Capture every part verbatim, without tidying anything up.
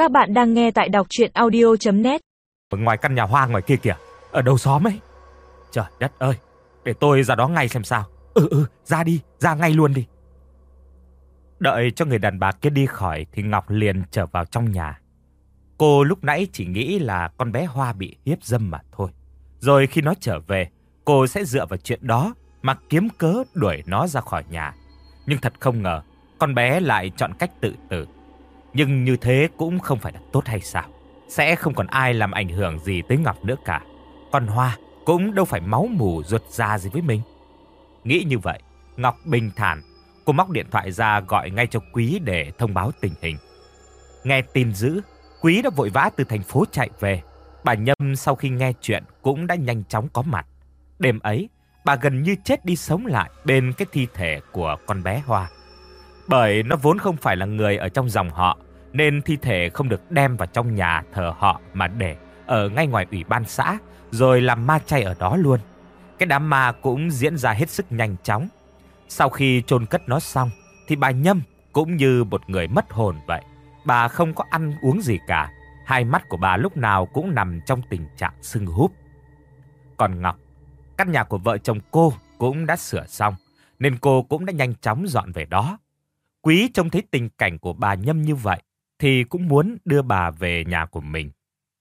Các bạn đang nghe tại đọc truyện audio chấm net. Ở ngoài căn nhà hoang ngoài kia kìa, ở đầu xóm ấy. Trời đất ơi, để tôi ra đó ngay xem sao. Ừ ừ, ra đi, ra ngay luôn đi. Đợi cho người đàn bà kia đi khỏi thì Ngọc liền trở vào trong nhà. Cô lúc nãy chỉ nghĩ là con bé Hoa bị hiếp dâm mà thôi. Rồi khi nó trở về, cô sẽ dựa vào chuyện đó mà kiếm cớ đuổi nó ra khỏi nhà. Nhưng thật không ngờ, con bé lại chọn cách tự tử. Nhưng như thế cũng không phải là tốt hay sao? Sẽ không còn ai làm ảnh hưởng gì tới Ngọc nữa cả. Con Hoa cũng đâu phải máu mù ruột già gì với mình. Nghĩ như vậy, Ngọc bình thản. Cô móc điện thoại ra gọi ngay cho Quý để thông báo tình hình. Nghe tin dữ, Quý đã vội vã từ thành phố chạy về. Bà Nhâm sau khi nghe chuyện cũng đã nhanh chóng có mặt. Đêm ấy, bà gần như chết đi sống lại bên cái thi thể của con bé Hoa. Bởi nó vốn không phải là người ở trong dòng họ, nên thi thể không được đem vào trong nhà thờ họ mà để ở ngay ngoài ủy ban xã, rồi làm ma chay ở đó luôn. Cái đám ma cũng diễn ra hết sức nhanh chóng. Sau khi chôn cất nó xong, thì bà Nhâm cũng như một người mất hồn vậy. Bà không có ăn uống gì cả. Hai mắt của bà lúc nào cũng nằm trong tình trạng sưng húp. Còn Ngọc, căn nhà của vợ chồng cô cũng đã sửa xong, nên cô cũng đã nhanh chóng dọn về đó. Quý trông thấy tình cảnh của bà Nhâm như vậy, thì cũng muốn đưa bà về nhà của mình.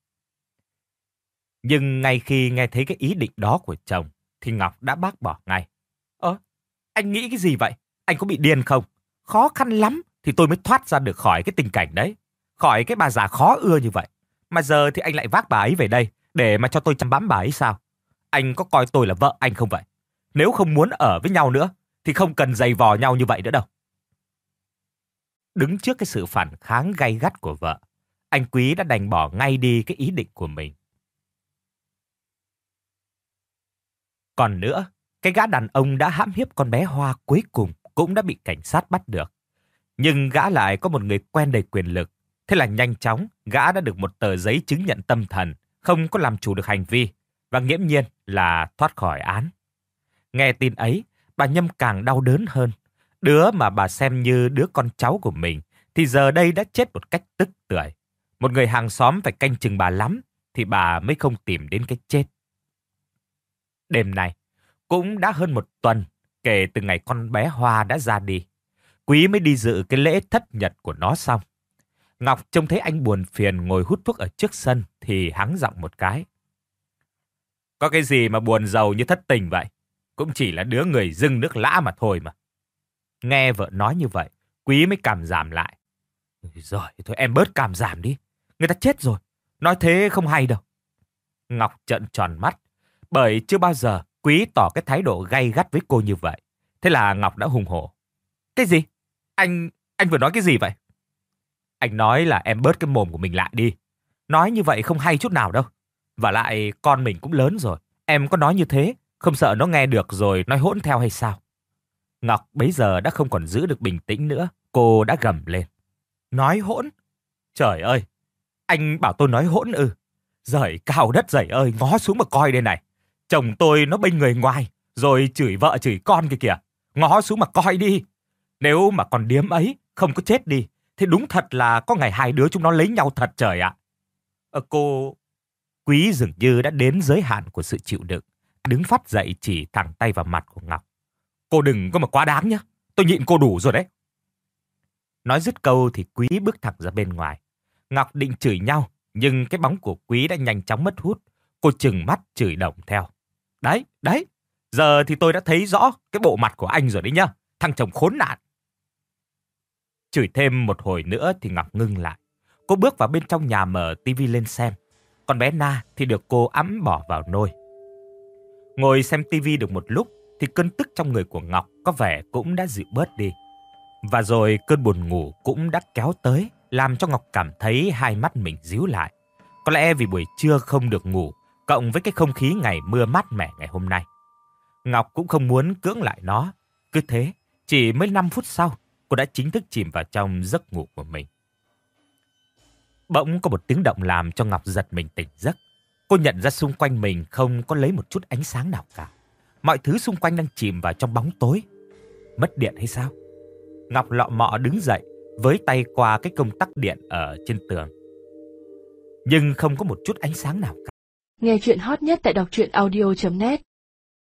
Nhưng ngay khi nghe thấy cái ý định đó của chồng, thì Ngọc đã bác bỏ ngay. Ơ, anh nghĩ cái gì vậy? Anh có bị điên không? Khó khăn lắm thì tôi mới thoát ra được khỏi cái tình cảnh đấy. Khỏi cái bà già khó ưa như vậy. Mà giờ thì anh lại vác bà ấy về đây để mà cho tôi chăm bẵm bà ấy sao? Anh có coi tôi là vợ anh không vậy? Nếu không muốn ở với nhau nữa thì không cần giày vò nhau như vậy nữa đâu. Đứng trước cái sự phản kháng gay gắt của vợ, anh Quý đã đành bỏ ngay đi cái ý định của mình. Còn nữa, cái gã đàn ông đã hãm hiếp con bé Hoa cuối cùng cũng đã bị cảnh sát bắt được. Nhưng gã lại có một người quen đầy quyền lực. Thế là nhanh chóng, gã đã được một tờ giấy chứng nhận tâm thần, không có làm chủ được hành vi, và nghiễm nhiên là thoát khỏi án. Nghe tin ấy, bà Nhâm càng đau đớn hơn. Đứa mà bà xem như đứa con cháu của mình, thì giờ đây đã chết một cách tức tưởi. Một người hàng xóm phải canh chừng bà lắm, thì bà mới không tìm đến cái chết. Đêm nay, cũng đã hơn một tuần kể từ ngày con bé Hoa đã ra đi. Quý mới đi dự cái lễ thất nhật của nó xong. Ngọc trông thấy anh buồn phiền ngồi hút thuốc ở trước sân thì hắng giọng một cái. Có cái gì mà buồn rầu như thất tình vậy? Cũng chỉ là đứa người dưng nước lã mà thôi mà. Nghe vợ nói như vậy, Quý mới cảm giảm lại. Rồi, thôi em bớt cảm giảm đi. Người ta chết rồi. Nói thế không hay đâu. Ngọc trợn tròn mắt. Bởi chưa bao giờ Quý tỏ cái thái độ gay gắt với cô như vậy. Thế là Ngọc đã hùng hổ. Cái gì? Anh... anh vừa nói cái gì vậy? Anh nói là em bớt cái mồm của mình lại đi. Nói như vậy không hay chút nào đâu. Và lại con mình cũng lớn rồi. Em có nói như thế, không sợ nó nghe được rồi nói hỗn theo hay sao? Ngọc bấy giờ đã không còn giữ được bình tĩnh nữa. Cô đã gầm lên. Nói hỗn? Trời ơi! Anh bảo tôi nói hỗn ư? Giời cao đất giời ơi, ngó xuống mà coi đây này. Chồng tôi nó bênh người ngoài, rồi chửi vợ chửi con kìa kìa. Ngó xuống mà coi đi. Nếu mà con điếm ấy không có chết đi, thì đúng thật là có ngày hai đứa chúng nó lấy nhau thật trời ạ. Ờ, cô... Quý dường như đã đến giới hạn của sự chịu đựng. Đứng phát dậy chỉ thẳng tay vào mặt của Ngọc. Cô đừng có mà quá đáng nhá. Tôi nhịn cô đủ rồi đấy. Nói dứt câu thì Quý bước thẳng ra bên ngoài. Ngọc định chửi nhau, nhưng cái bóng của Quý đã nhanh chóng mất hút. Cô trừng mắt chửi đồng theo. Đấy, đấy. Giờ thì tôi đã thấy rõ cái bộ mặt của anh rồi đấy nhá. Thằng chồng khốn nạn. Chửi thêm một hồi nữa thì Ngọc ngưng lại. Cô bước vào bên trong nhà mở tivi lên xem. Còn bé Na thì được cô ẵm bỏ vào nôi. Ngồi xem tivi được một lúc thì cơn tức trong người của Ngọc có vẻ cũng đã dịu bớt đi. Và rồi cơn buồn ngủ cũng đã kéo tới, làm cho Ngọc cảm thấy hai mắt mình díu lại. Có lẽ vì buổi trưa không được ngủ, cộng với cái không khí ngày mưa mát mẻ ngày hôm nay. Ngọc cũng không muốn cưỡng lại nó. Cứ thế, chỉ mới năm phút sau, cô đã chính thức chìm vào trong giấc ngủ của mình. Bỗng có một tiếng động làm cho Ngọc giật mình tỉnh giấc. Cô nhận ra xung quanh mình không có lấy một chút ánh sáng nào cả. Mọi thứ xung quanh đang chìm vào trong bóng tối. Mất điện hay sao? Ngọc lọ mọ đứng dậy, với tay qua cái công tắc điện ở trên tường. nhưng không có một chút ánh sáng nào cả. Nghe chuyện hot nhất tại đọc truyện audio chấm net